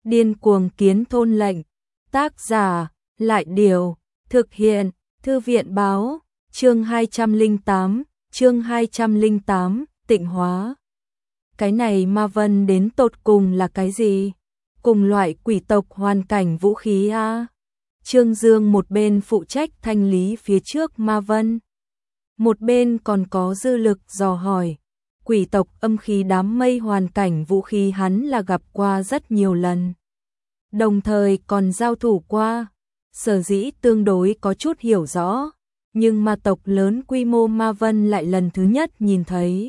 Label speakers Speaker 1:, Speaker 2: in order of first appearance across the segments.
Speaker 1: Điên cuồng kiến thôn lệnh. Tác giả, Lại Điều. Thực hiện, Thư viện báo. Chương 208, tịnh hóa. Cái này ma vân đến tột cùng là cái gì? Cùng loại quỷ tộc hoàn cảnh vũ khí a? Trương Dương một bên phụ trách thanh lý phía trước ma vân, một bên còn có dư lực dò hỏi. Quỷ tộc âm khí đám mây hoàn cảnh vũ khí hắn là gặp qua rất nhiều lần, đồng thời còn giao thủ qua, sở dĩ tương đối có chút hiểu rõ, nhưng ma tộc lớn quy mô ma vân lại lần thứ nhất nhìn thấy,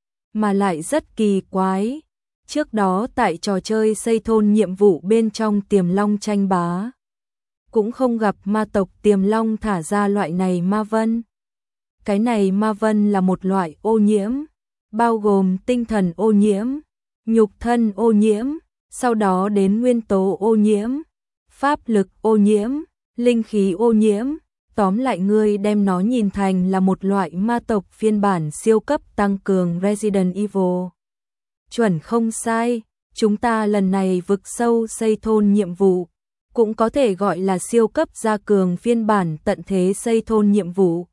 Speaker 1: mà lại rất kỳ quái. Trước đó tại trò chơi xây thôn nhiệm vụ bên trong Tiềm Long tranh bá, cũng không gặp ma tộc Tiềm Long thả ra loại này ma vân. Cái này ma vân là một loại ô nhiễm, bao gồm tinh thần ô nhiễm, nhục thân ô nhiễm, sau đó đến nguyên tố ô nhiễm, pháp lực ô nhiễm, linh khí ô nhiễm. Tóm lại ngươi đem nó nhìn thành là một loại ma tộc phiên bản siêu cấp tăng cường Resident Evil. Chuẩn không sai, chúng ta lần này vực sâu xây thôn nhiệm vụ, cũng có thể gọi là siêu cấp gia cường phiên bản tận thế xây thôn nhiệm vụ.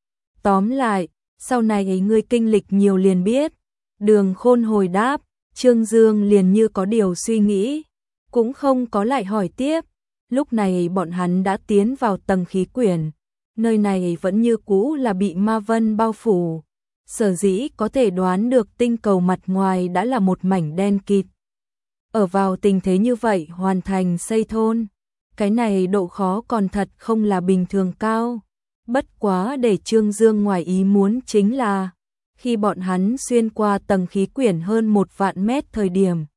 Speaker 1: Tóm lại, sau này ngươi kinh lịch nhiều liền biết. Đường Khôn hồi đáp, Trương Dương liền như có điều suy nghĩ, cũng không có lại hỏi tiếp. Lúc này bọn hắn đã tiến vào tầng khí quyển, nơi này vẫn như cũ là bị ma vân bao phủ. Sở dĩ có thể đoán được tinh cầu mặt ngoài đã là một mảnh đen kịt. Ở vào tình thế như vậy hoàn thành xây thôn, cái này độ khó còn thật không là bình thường cao. Bất quá để Trương Dương ngoài ý muốn chính là, khi bọn hắn xuyên qua tầng khí quyển hơn 1.000 mét thời điểm,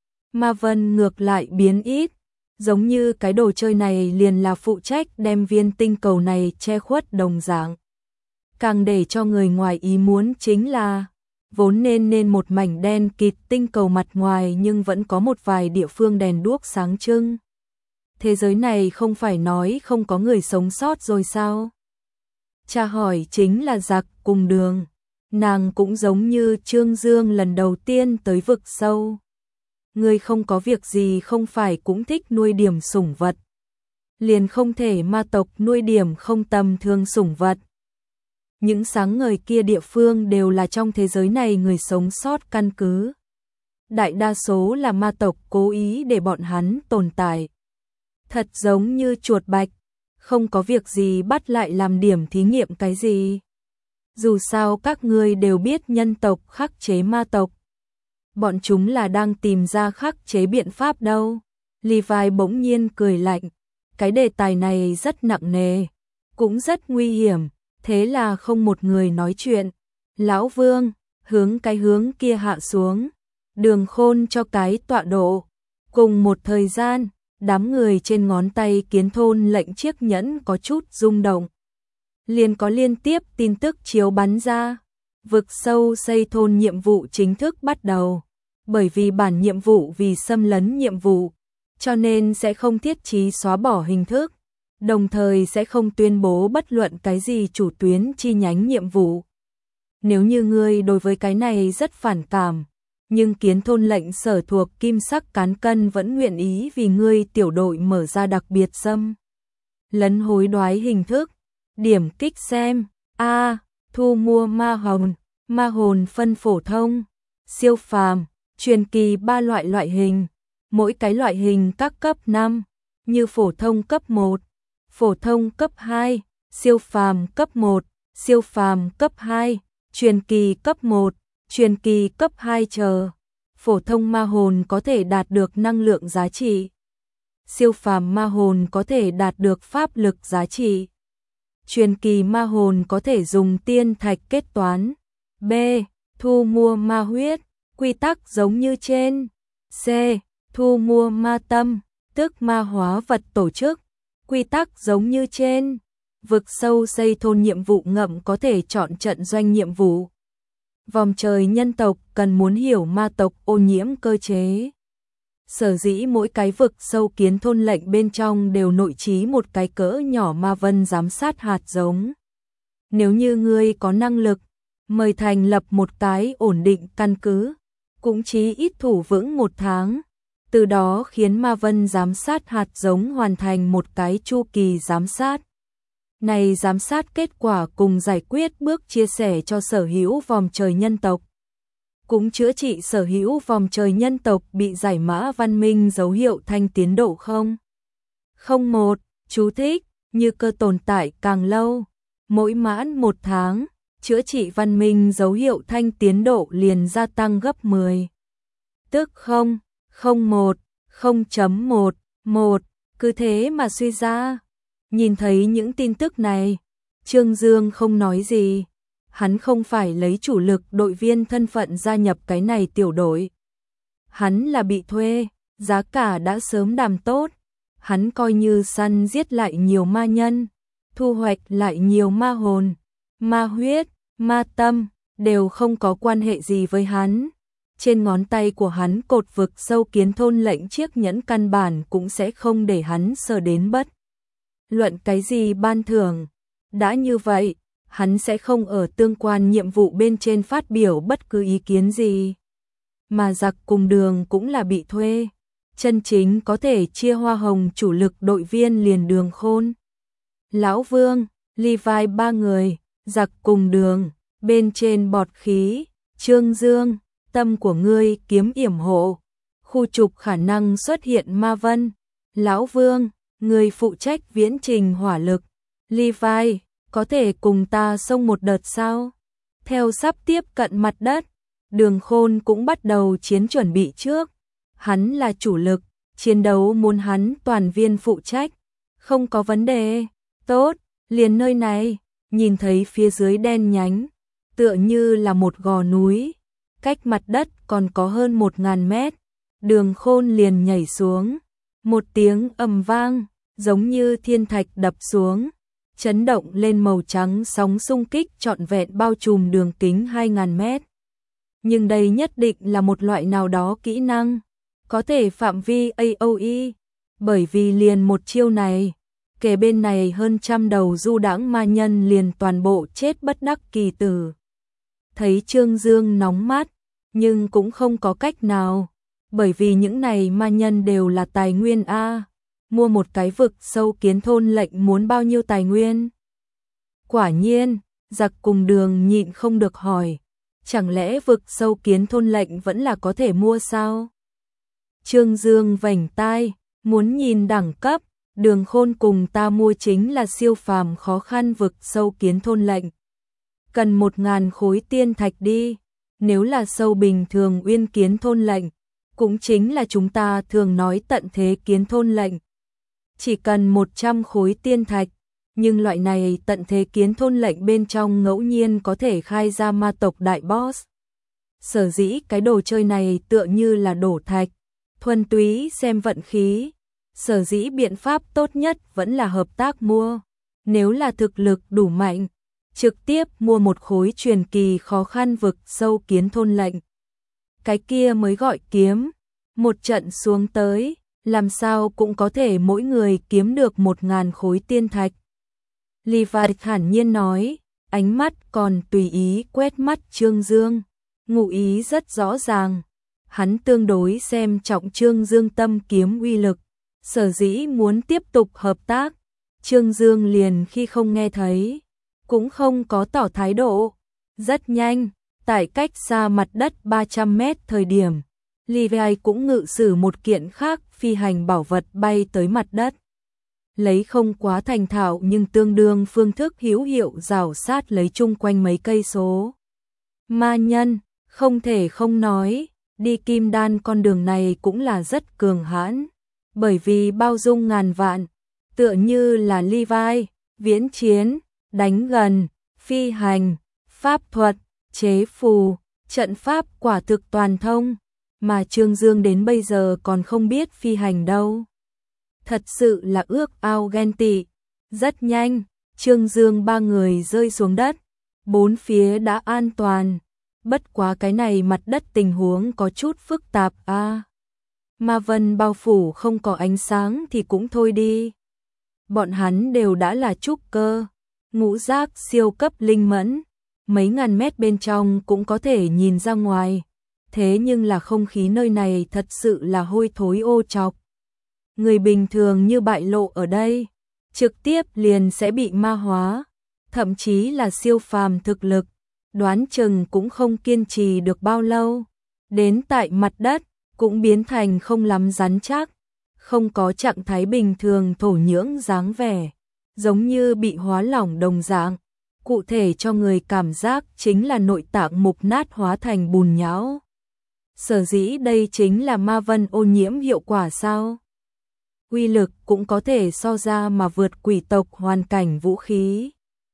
Speaker 1: ma vân ngược lại biến ít, giống như cái đồ chơi này liền là phụ trách đem viên tinh cầu này che khuất đồng dạng. Càng để cho người ngoài ý muốn chính là, vốn nên một mảnh đen kịt tinh cầu mặt ngoài nhưng vẫn có một vài địa phương đèn đuốc sáng trưng. Thế giới này không phải nói không có người sống sót rồi sao? Cha hỏi chính là Giặc cùng Đường, nàng cũng giống như Trương Dương lần đầu tiên tới vực sâu. Người không có việc gì không phải cũng thích nuôi điểm sủng vật, liền không thể ma tộc nuôi điểm không tầm thường sủng vật. Những sáng ngời kia địa phương đều là trong thế giới này người sống sót căn cứ. Đại đa số là ma tộc cố ý để bọn hắn tồn tại. Thật giống như chuột bạch, không có việc gì bắt lại làm điểm thí nghiệm cái gì. Dù sao các ngươi đều biết nhân tộc khắc chế ma tộc. Bọn chúng là đang tìm ra khắc chế biện pháp đâu. Levi bỗng nhiên cười lạnh. Cái đề tài này rất nặng nề, cũng rất nguy hiểm. Thế là không một người nói chuyện. Lão Vương, hướng cái hướng kia hạ xuống. Đường Khôn cho cái tọa độ. Cùng một thời gian, đám người trên ngón tay kiến thôn lệnh chiếc nhẫn có chút rung động. Liền có liên tiếp tin tức chiếu bắn ra. Vực sâu xây thôn nhiệm vụ chính thức bắt đầu. Bởi vì bản nhiệm vụ vì xâm lấn nhiệm vụ, cho nên sẽ không thiết chí xóa bỏ hình thức. Đồng thời sẽ không tuyên bố bất luận cái gì chủ tuyến chi nhánh nhiệm vụ. Nếu như ngươi đối với cái này rất phản cảm, nhưng kiến thôn lệnh sở thuộc kim sắc cán cân vẫn nguyện ý vì ngươi tiểu đội mở ra đặc biệt xâm lấn hối đoái hình thức. Điểm kích xem. A. Thu mua ma hồn phân phổ thông, siêu phàm, truyền kỳ 3 loại hình. Mỗi cái loại hình các cấp 5, như phổ thông cấp 1, phổ thông cấp 2, siêu phàm cấp 1, siêu phàm cấp 2, truyền kỳ cấp 1, truyền kỳ cấp 2 chờ. Phổ thông ma hồn có thể đạt được năng lượng giá trị. Siêu phàm ma hồn có thể đạt được pháp lực giá trị. Truyền kỳ ma hồn có thể dùng tiên thạch kết toán. B. Thu mua ma huyết, quy tắc giống như trên. C. Thu mua ma tâm, tức ma hóa vật tổ chức, quy tắc giống như trên. Vực sâu xây thôn nhiệm vụ ngậm có thể chọn trận doanh nhiệm vụ. Vòng trời nhân tộc cần muốn hiểu ma tộc ô nhiễm cơ chế. Sở dĩ mỗi cái vực sâu kiến thôn lệnh bên trong đều nội trí một cái cỡ nhỏ ma vân giám sát hạt giống. Nếu như ngươi có năng lực, mời thành lập một cái ổn định căn cứ, cũng chí ít thủ vững 1 tháng. từ đó khiến Ma Vân giám sát hạt giống hoàn thành một cái chu kỳ giám sát. Này giám sát kết quả cùng giải quyết bước chia sẻ cho sở hữu vòm trời nhân tộc. Cũng chữa trị sở hữu vòm trời nhân tộc bị giải mã văn minh dấu hiệu thanh tiến độ không? 01. Chú thích, như cơ tồn tại càng lâu, mỗi mãn 1 tháng, chữa trị văn minh dấu hiệu thanh tiến độ liền gia tăng gấp 10. Tức 0,01, 0.1, cứ thế mà suy ra. Nhìn thấy những tin tức này, Trương Dương không nói gì. Hắn không phải lấy chủ lực đội viên thân phận gia nhập cái này tiểu đội. Hắn là bị thuê, giá cả đã sớm đàm tốt. Hắn coi như săn giết lại nhiều ma nhân, thu hoạch lại nhiều ma hồn, ma huyết, ma tâm, đều không có quan hệ gì với hắn. Trên ngón tay của hắn cột vực sâu kiến thôn lệnh chiếc nhẫn căn bản cũng sẽ không để hắn sờ đến bất luận cái gì ban thưởng. Đã như vậy, hắn sẽ không ở tương quan nhiệm vụ bên trên phát biểu bất cứ ý kiến gì. Mà giặc cùng đường cũng là bị thuê. Chân chính có thể chia hoa hồng chủ lực đội viên liền Đường Khôn, Lão Vương, Levi 3 người, giặc cùng đường, bên trên bọt khí, Trương Dương, tâm của ngươi kiếm yểm hộ, khu trục khả năng xuất hiện ma vân, Lão Vương, người phụ trách viễn trình hỏa lực, Levi, có thể cùng ta xông một đợt sao? Theo sắp tiếp cận mặt đất, Đường Khôn cũng bắt đầu chiến chuẩn bị trước. Hắn là chủ lực, chiến đấu muốn hắn toàn viên phụ trách, không có vấn đề. Tốt, liền nơi này, nhìn thấy phía dưới đen nhánh, tựa như là một gò núi, cách mặt đất còn có hơn 1000 mét. Đường Khôn liền nhảy xuống, một tiếng ầm vang, giống như thiên thạch đập xuống, chấn động lên màu trắng sóng xung kích trọn vẹn bao trùm đường kính 2000 mét. Nhưng đây nhất định là một loại nào đó kỹ năng, có thể phạm vi AOE, bởi vì liền một chiêu này, kể bên này hơn 100 đầu du đãng ma nhân liền toàn bộ chết bất đắc kỳ tử. Thấy Trương Dương nóng mắt, nhưng cũng không có cách nào, bởi vì những này ma nhân đều là tài nguyên A, mua một cái vực sâu kiến thôn lệnh muốn bao nhiêu tài nguyên? Quả nhiên, giặc cùng đường nhịn không được hỏi, chẳng lẽ vực sâu kiến thôn lệnh vẫn là có thể mua sao? Trương Dương vành tai, muốn nhìn đẳng cấp, Đường Khôn cùng ta mua chính là siêu phàm khó khăn vực sâu kiến thôn lệnh. Cần 1000 khối tiên thạch đi, nếu là sâu bình thường uyên kiến thôn lệnh, cũng chính là chúng ta thường nói tận thế kiến thôn lệnh. Chỉ cần 100 khối tiên thạch, nhưng loại này tận thế kiến thôn lệnh bên trong ngẫu nhiên có thể khai ra ma tộc đại boss. Sở dĩ cái đồ chơi này tựa như là đổ thạch, thuần túy xem vận khí. Sở dĩ biện pháp tốt nhất vẫn là hợp tác mua. Nếu là thực lực đủ mạnh, trực tiếp mua một khối truyền kỳ khó khăn vực sâu kiến thôn lệnh. Cái kia mới gọi kiếm. Một trận xuống tới, làm sao cũng có thể mỗi người kiếm được 1000 khối tiên thạch. Levi thản nhiên nói, ánh mắt còn tùy ý quét mắt Trương Dương, ngụ ý rất rõ ràng. Hắn tương đối xem trọng Trương Dương tâm kiếm uy lực, sở dĩ muốn tiếp tục hợp tác. Trương Dương liền khi không nghe thấy, cũng không có tỏ thái độ. Rất nhanh, tại cách xa mặt đất 300 mét thời điểm, Levi cũng ngự sử một kiện khác phi hành bảo vật bay tới mặt đất. Lấy không quá thành thạo nhưng tương đương phương thức hữu hiệu rào sát lấy chung quanh mấy cây số. Ma nhân, không thể không nói, đi kim đan con đường này cũng là rất cường hãn, bởi vì bao dung ngàn vạn, tựa như là Levi, viễn chiến, đánh gần, phi hành, pháp thuật, chế phù, trận pháp quả thực toàn thông, mà Trương Dương đến bây giờ còn không biết phi hành đâu. Thật sự là ước ao ghen tị. Rất nhanh, Trương Dương 3 người rơi xuống đất, bốn phía đã an toàn. Bất quá cái này mặt đất tình huống có chút phức tạp a. Ma vân bao phủ không có ánh sáng thì cũng thôi đi. Bọn hắn đều đã là trúc cơ, ngũ giác siêu cấp linh mẫn, mấy ngàn mét bên trong cũng có thể nhìn ra ngoài. thế nhưng là không khí nơi này thật sự là hôi thối ô trọc. Người bình thường như bại lộ ở đây, trực tiếp liền sẽ bị ma hóa, thậm chí là siêu phàm thực lực, đoán chừng cũng không kiên trì được bao lâu. Đến tại mặt đất, cũng biến thành không lắm rắn chắc, không có trạng thái bình thường thổ nhưỡng dáng vẻ, giống như bị hóa lỏng đồng dạng. Cụ thể cho người cảm giác chính là nội tạng mục nát hóa thành bùn nhão. Sở dĩ đây chính là ma vân ô nhiễm hiệu quả sao? Uy lực cũng có thể so ra mà vượt quỷ tộc hoàn cảnh vũ khí.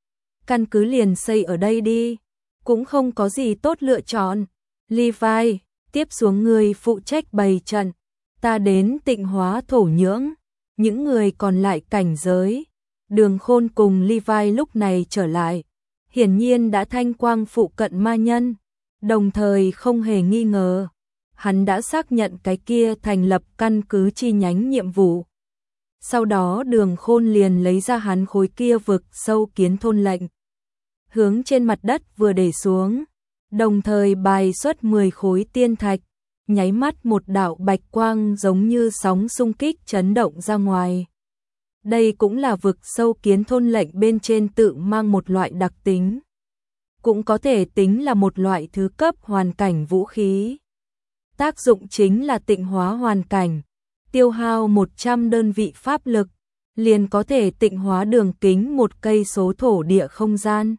Speaker 1: Căn cứ liền xây ở đây đi, cũng không có gì tốt lựa chọn. Levi, tiếp xuống người phụ trách bày trận, ta đến tịnh hóa thổ nhưỡng, những người còn lại cảnh giới. Đường Khôn cùng Levi lúc này trở lại, hiển nhiên đã thanh quang phụ cận ma nhân, đồng thời không hề nghi ngờ. Hắn đã xác nhận cái kia thành lập căn cứ chi nhánh nhiệm vụ. Sau đó Đường Khôn liền lấy ra hắn khối kia vực sâu kiến thôn lệnh, hướng trên mặt đất vừa để xuống, đồng thời bài xuất 10 khối tiên thạch, nháy mắt một đạo bạch quang giống như sóng xung kích chấn động ra ngoài. Đây cũng là vực sâu kiến thôn lệnh bên trên tự mang một loại đặc tính, cũng có thể tính là một loại thứ cấp hoàn cảnh vũ khí. Tác dụng chính là tịnh hóa hoàn cảnh, tiêu hao 100 đơn vị pháp lực, liền có thể tịnh hóa đường kính 1 cây số thổ địa không gian.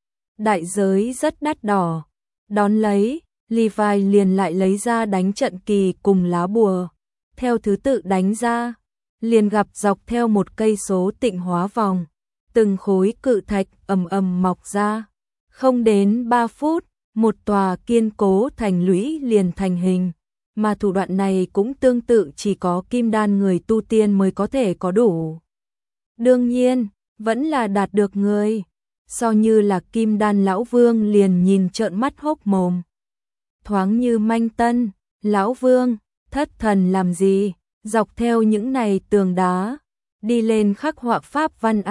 Speaker 1: Đại giới rất đắt đỏ. Đón lấy, Levi liền lại lấy ra đánh trận kỳ cùng lá bùa. Theo thứ tự đánh ra, liền gặp dọc theo 1 cây số tịnh hóa vòng, từng khối cự thạch ầm ầm mọc ra. Không đến 3 phút, một tòa kiên cố thành lũy liền thành hình, mà thủ đoạn này cũng tương tự chỉ có kim đan người tu tiên mới có thể có đủ. Đương nhiên, vẫn là đạt được người, so như là kim đan lão vương liền nhìn trợn mắt hốc mồm. Thoáng như manh tân, lão vương, thất thần làm gì, dọc theo những này tường đá, đi lên khắc họa pháp văn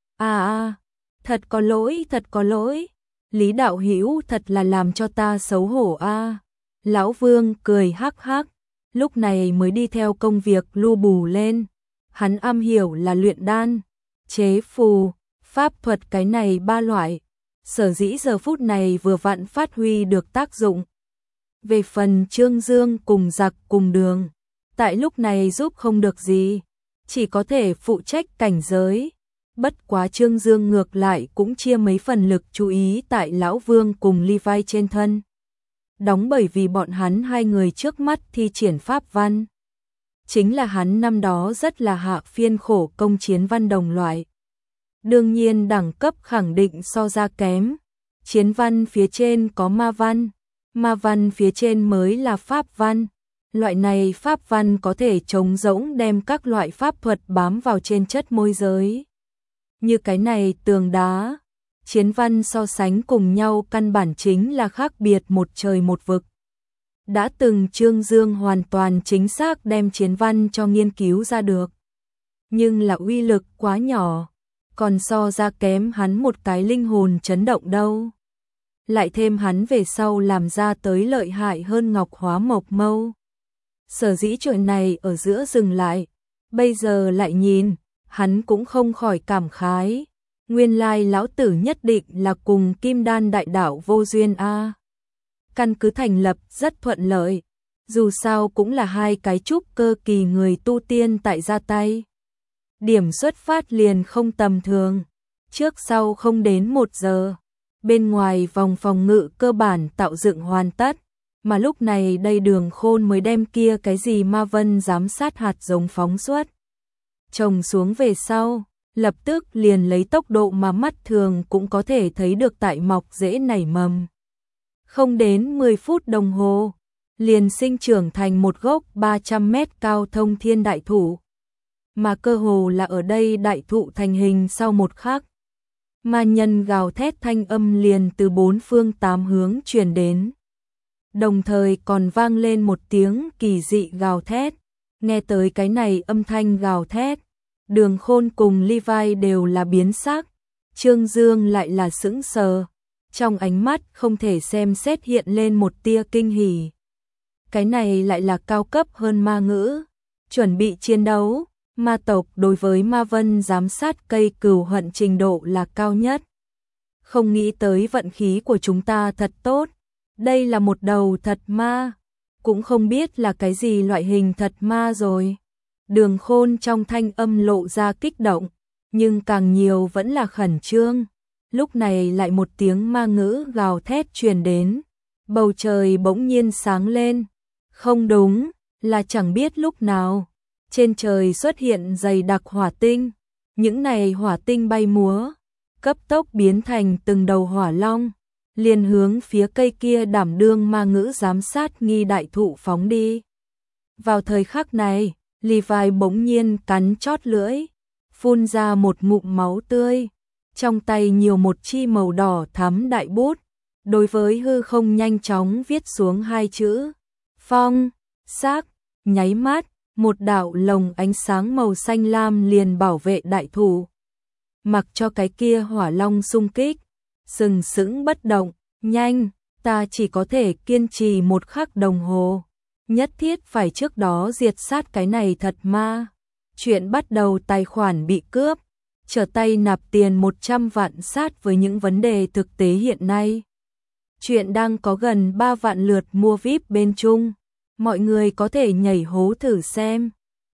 Speaker 1: thật có lỗi, thật có lỗi. Lý đạo hữu thật là làm cho ta xấu hổ a. Lão vương cười hắc hắc, lúc này mới đi theo công việc lu bù lên. Hắn am hiểu là luyện đan, chế phù, pháp thuật cái này 3 loại. Sở dĩ giờ phút này vừa vặn phát huy được tác dụng. Về phần Trương Dương cùng Giặc cùng Đường, tại lúc này giúp không được gì, chỉ có thể phụ trách cảnh giới. Bất quá Trương Dương ngược lại cũng chia mấy phần lực chú ý tại Lão Vương cùng Levi trên thân. Đóng bởi vì bọn hắn hai người trước mắt thi triển pháp văn. Chính là hắn năm đó rất là hạ phiên khổ công chiến văn đồng loại. Đương nhiên đẳng cấp khẳng định so ra kém. Chiến văn phía trên có ma văn phía trên mới là pháp văn. Loại này pháp văn có thể chống rỗng đem các loại pháp thuật bám vào trên chất môi giới. Như cái này tường đá, chiến văn so sánh cùng nhau căn bản chính là khác biệt một trời một vực. Đã từng Trương Dương hoàn toàn chính xác đem chiến văn cho nghiên cứu ra được. Nhưng là uy lực quá nhỏ, còn so ra kém hắn một cái linh hồn chấn động đâu. Lại thêm hắn về sau làm ra tới lợi hại hơn Ngọc Hóa Mộc Mâu. Sở dĩ chuyện này ở giữa dừng lại, bây giờ lại nhìn, hắn cũng không khỏi cảm khái. Nguyên lai lão tử nhất định là cùng Kim Đan đại đạo vô duyên a. Căn cứ thành lập rất thuận lợi, dù sao cũng là hai cái trúc cơ kỳ người tu tiên tại ra tay. Điểm xuất phát liền không tầm thường, trước sau không đến 1 giờ. Bên ngoài vòng phòng ngự cơ bản tạo dựng hoàn tất, mà lúc này đây Đường Khôn mới đem kia cái gì ma vân giám sát hạt giống phóng xuất. Trồng xuống về sau, lập tức liền lấy tốc độ mà mắt thường cũng có thể thấy được tại mọc rễ nảy mầm. Không đến 10 phút đồng hồ, liền sinh trưởng thành một gốc 300 mét cao thông thiên đại thụ. Mà cơ hồ là ở đây đại thụ thành hình sau một khắc. Ma nhân gào thét thanh âm liền từ 4 phương 8 hướng truyền đến. Đồng thời còn vang lên một tiếng kỳ dị gào thét. Nghe tới cái này âm thanh gào thét, Đường Khôn cùng Levi đều là biến sắc. Trương Dương lại là sững sờ. Trong ánh mắt không thể xem xét hiện lên một tia kinh hỉ. cái này lại là cao cấp hơn ma ngữ. Chuẩn bị chiến đấu, ma tộc đối với ma vân giám sát cây cừu hận trình độ là cao nhất. Không nghĩ tới vận khí của chúng ta thật tốt. Đây là một đầu thật ma. Cũng không biết là cái gì loại hình thật ma rồi. Đường Khôn trong thanh âm lộ ra kích động, nhưng càng nhiều vẫn là khẩn trương. Lúc này lại một tiếng ma ngữ gào thét truyền đến. Bầu trời bỗng nhiên sáng lên. Không đúng, là chẳng biết lúc nào. Trên trời xuất hiện dày đặc hỏa tinh. Những này hỏa tinh bay múa, cấp tốc biến thành từng đầu hỏa long, liền hướng phía cây kia đảm đương ma ngữ giám sát nghi đại thụ phóng đi. Vào thời khắc này, Levi bỗng nhiên cắn chót lưỡi, phun ra một ngụm máu tươi, trong tay nhiều một chi màu đỏ thắm đại bút, đối với hư không nhanh chóng viết xuống hai chữ: phong, xác. Nháy mắt, một đạo lồng ánh sáng màu xanh lam liền bảo vệ đại thụ. Mặc cho cái kia hỏa long xung kích, sừng sững bất động. Nhanh, ta chỉ có thể kiên trì một khắc đồng hồ. Nhất thiết phải trước đó diệt sát cái này thật ma. Chuyện bắt đầu tài khoản bị cướp, trở tay nạp tiền 100 vạn sát với những vấn đề thực tế hiện nay. Chuyện đang có gần 3 vạn lượt mua VIP bên Trung. Mọi người có thể nhảy hố thử xem.